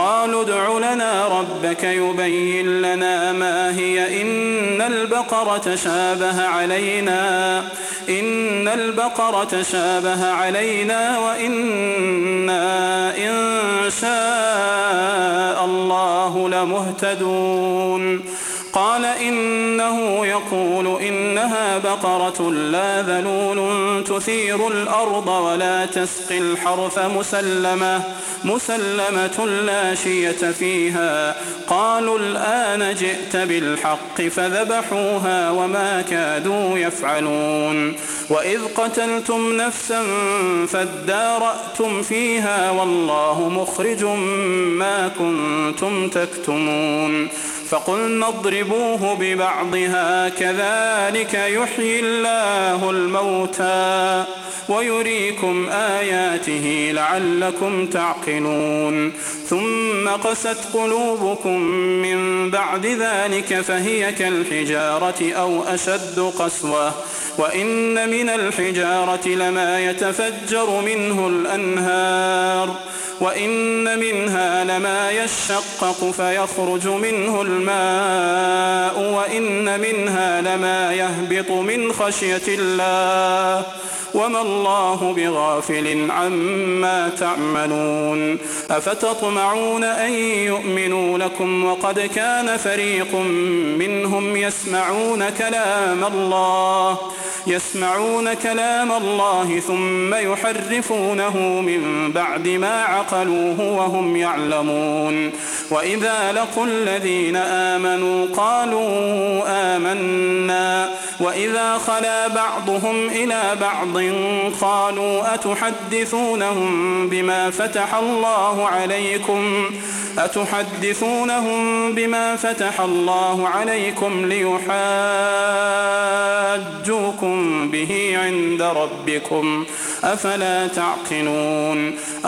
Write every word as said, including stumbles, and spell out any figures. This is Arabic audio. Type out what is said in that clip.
قالوا ادع لنا ربك يبين لنا ما هي إن البقرة تشابه علينا إن البقرة تشابه علينا وإنا إن شاء الله لمهتدون. قال إنه يقول إنها بقرة لا ذلول تثير الأرض ولا تسقي الحرث مسلمة مسلمة لا شية فيها. قالوا الآن جئت بالحق فذبحوها وما كادوا يفعلون. وإذ قتلتم نفسا فادارأتم فيها والله مخرج ما كنتم تكتمون. فقلنا اضربوه ببعضها كذلك يحيي الله الموتى ويريكم آياته لعلكم تعقلون. ثم قست قلوبكم من بعد ذلك فهي كالحجارة أو أشد قسوة وإن من الحجارة لما يتفجر منه الأنهار وإن منها لما يشقق فيخرج منه الماء وإن منها لما يهبط من خشية الله وما الله بغافل عما تعملون. أفتطمعون أن يؤمنوا لكم وقد كان فريق منهم يسمعون كلام الله يسمعون كلام الله ثم يحرفونه من بعد ما عقلوه وهم يعلمون. وإذا لقوا الذين آمنوا قالوا آمنا وإذا خلا بعضهم إلى بعض قالوا أتحدثونهم بما فتح الله عليكم أتحدثونهم بما فتح الله عليكم ليحاجوكم به عند ربكم أفلا تعقلون.